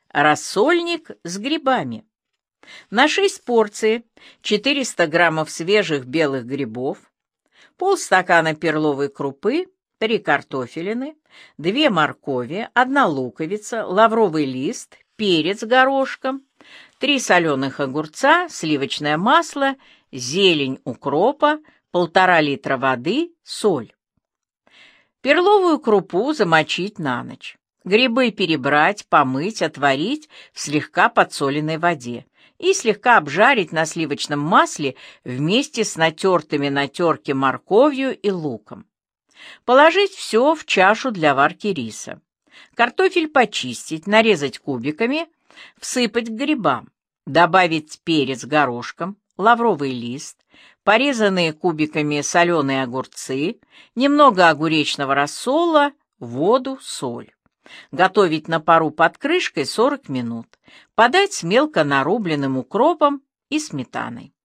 Рассольник с грибами. На 6 порций 400 граммов свежих белых грибов, полстакана перловой крупы, 3 картофелины, 2 моркови, 1 луковица, лавровый лист, перец горошком, 3 соленых огурца, сливочное масло, зелень укропа, 1,5 литра воды, соль. Перловую крупу замочить на ночь. Грибы перебрать, помыть, отварить в слегка подсоленной воде и слегка обжарить на сливочном масле вместе с натертыми на терке морковью и луком. Положить все в чашу для варки риса. Картофель почистить, нарезать кубиками, всыпать к грибам, добавить перец горошком, лавровый лист, порезанные кубиками соленые огурцы, немного огуречного рассола, воду, соль. Готовить на пару под крышкой 40 минут. Подать с мелко нарубленным укропом и сметаной.